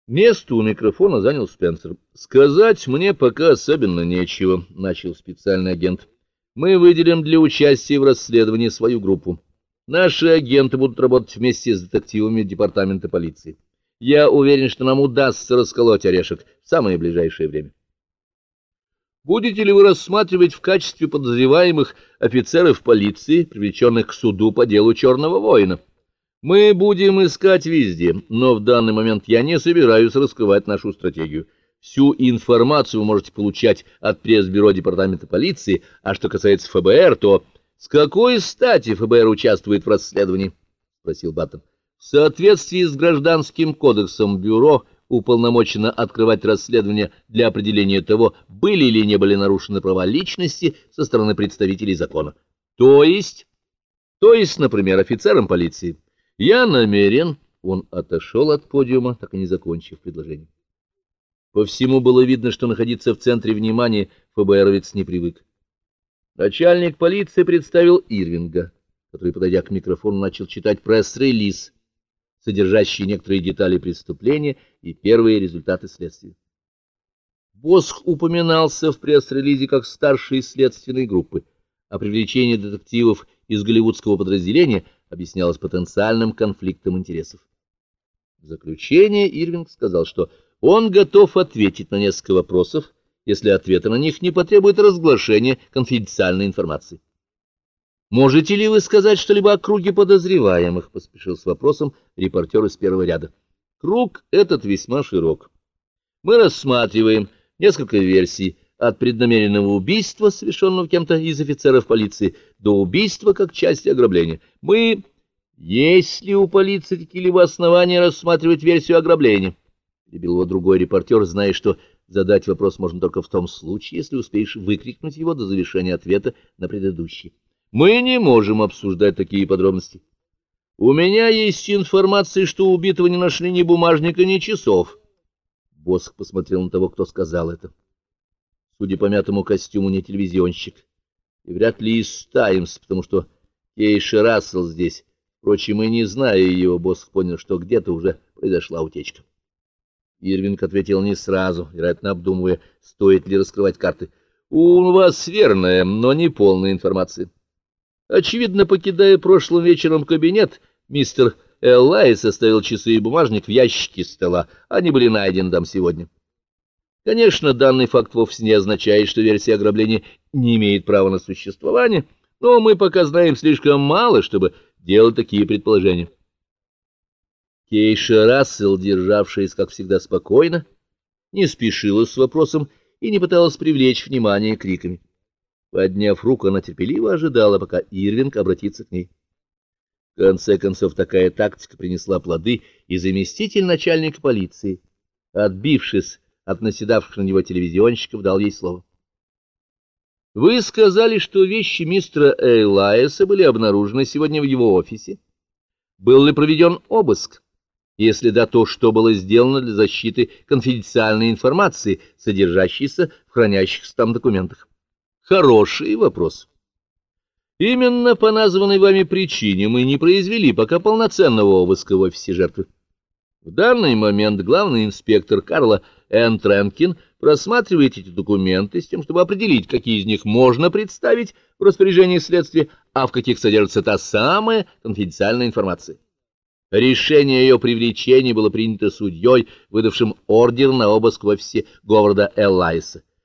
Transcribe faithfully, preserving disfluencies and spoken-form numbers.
Место у микрофона занял Спенсер. «Сказать мне пока особенно нечего», — начал специальный агент. «Мы выделим для участия в расследовании свою группу. Наши агенты будут работать вместе с детективами департамента полиции. Я уверен, что нам удастся расколоть орешек в самое ближайшее время». «Будете ли вы рассматривать в качестве подозреваемых офицеров полиции, привлеченных к суду по делу Черного воина?» «Мы будем искать везде, но в данный момент я не собираюсь раскрывать нашу стратегию. Всю информацию вы можете получать от пресс-бюро департамента полиции, а что касается эф бэ эр, то...» «С какой стати эф бэ эр участвует в расследовании?» — спросил Баттон. «В соответствии с Гражданским кодексом бюро уполномочено открывать расследование для определения того, были или не были нарушены права личности со стороны представителей закона. То есть, то есть, например, офицерам полиции. Я намерен...» Он отошел от подиума, так и не закончив предложение. По всему было видно, что находиться в центре внимания эф бэ эровец не привык. Начальник полиции представил Ирвинга, который, подойдя к микрофону, начал читать пресс-релиз, содержащий некоторые детали преступления и первые результаты следствия. Босх упоминался в пресс-релизе как старший следственной группы, а привлечение детективов из голливудского подразделения объяснялось потенциальным конфликтом интересов. В заключение Ирвинг сказал, что он готов ответить на несколько вопросов, если ответы на них не потребует разглашения конфиденциальной информации. «Можете ли вы сказать что-либо о круге подозреваемых?» — поспешил с вопросом репортер из первого ряда. «Круг этот весьма широк. Мы рассматриваем несколько версий, от преднамеренного убийства, совершенного кем-то из офицеров полиции, до убийства как части ограбления. Мы... Есть ли у полиции какие-либо основания рассматривать версию ограбления?» — перебил его другой репортер, зная, что задать вопрос можно только в том случае, если успеешь выкрикнуть его до завершения ответа на предыдущий. «Мы не можем обсуждать такие подробности. У меня есть информация, что у убитого не нашли ни бумажника, ни часов». Босх посмотрел на того, кто сказал это. Судя по мятому костюму, не телевизионщик. И вряд ли из «Таймс», потому что Кейша Рассел здесь. Впрочем, и не зная ее, Босх понял, что где-то уже произошла утечка. Ирвинг ответил не сразу, вероятно, обдумывая, стоит ли раскрывать карты. «У вас верная, но не полная информация. Очевидно, покидая прошлым вечером кабинет, мистер Эллайс оставил часы и бумажник в ящике стола. Они были найдены там сегодня. Конечно, данный факт вовсе не означает, что версия ограбления не имеет права на существование, но мы пока знаем слишком мало, чтобы делать такие предположения». Кейша Рассел, державшаяся, как всегда, спокойно, не спешила с вопросом и не пыталась привлечь внимание криками. Подняв руку, она терпеливо ожидала, пока Ирвинг обратится к ней. В конце концов, такая тактика принесла плоды, и заместитель начальника полиции, отбившись от наседавших на него телевизионщиков, дал ей слово. «Вы сказали, что вещи мистера Эллайса были обнаружены сегодня в его офисе. Был ли проведен обыск? Если да, то что было сделано для защиты конфиденциальной информации, содержащейся в хранящихся там документах?» Хороший вопрос. Именно по названной вами причине мы не произвели пока полноценного обыска в офисе жертвы. В данный момент главный инспектор Карла Н. Тренкин просматривает эти документы с тем, чтобы определить, какие из них можно представить в распоряжении следствия, а в каких содержится та самая конфиденциальная информация. Решение ее привлечения было принято судьей, выдавшим ордер на обыск в офисе Говарда Эллайса.